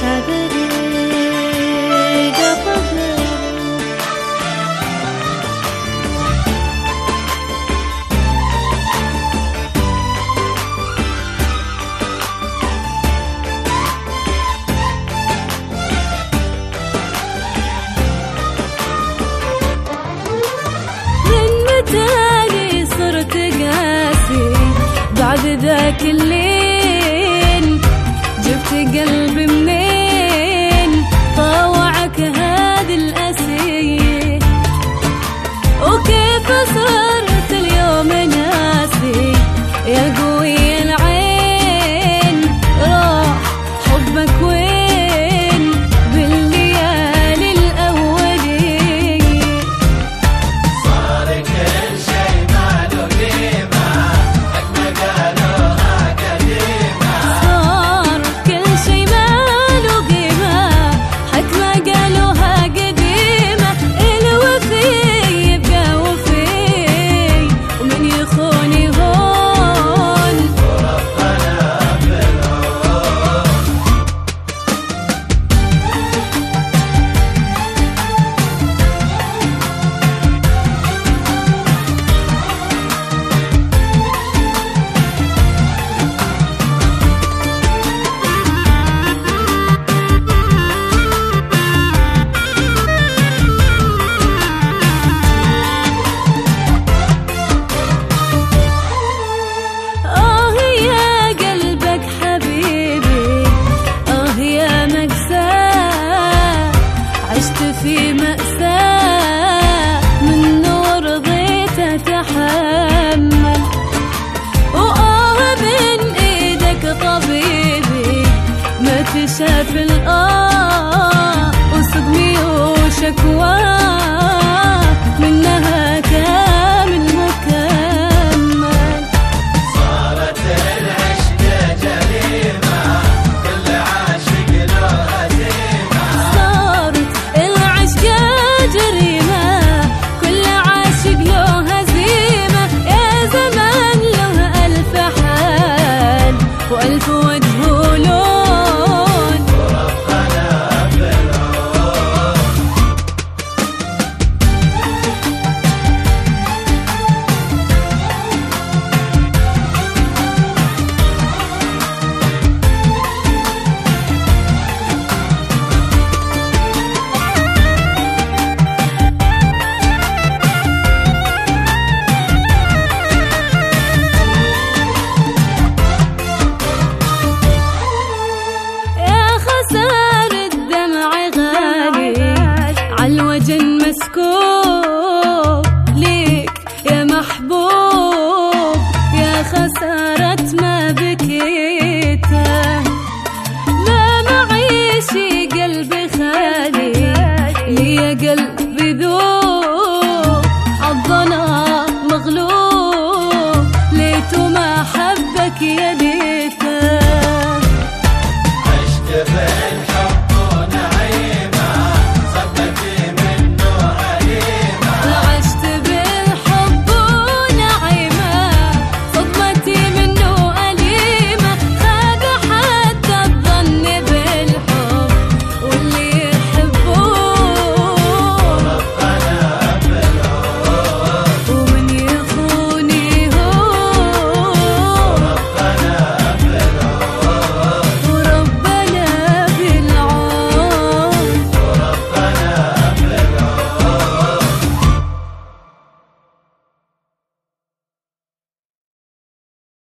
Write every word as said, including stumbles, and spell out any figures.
تاني صرت قاسي بعد ذاك الليل، جبت قلبي منين طاوعك هذه الأسية، وكيف صرت اليوم ناسي يا قوي العين، راح حبك وين بالليالي الأولية، صار كل شي ما له قيمة حق ما قالوها قديمة، صار كل شي ما له قيمة حق ما قالوها قديمة، الوفي يبقى وفي ومن يخوني هون وربنا بالهون. آه يا قلبك حبيبي، آه يا مأساة، عشت في مأساة منه رضيت أتحمل، وآه بين إيدك طبيبي ما تشاف الآه وصدمي وشكواه منها كامل مكمل، صارت العشق جريمة كل عاشق له هزيمة، صارت العشق جريمة كل عاشق له هزيمة، يا زمان له ألف حال وألف وجه ولون، وربنا بالهون. يا خسارة الدمع غالي عالوجه مسكون.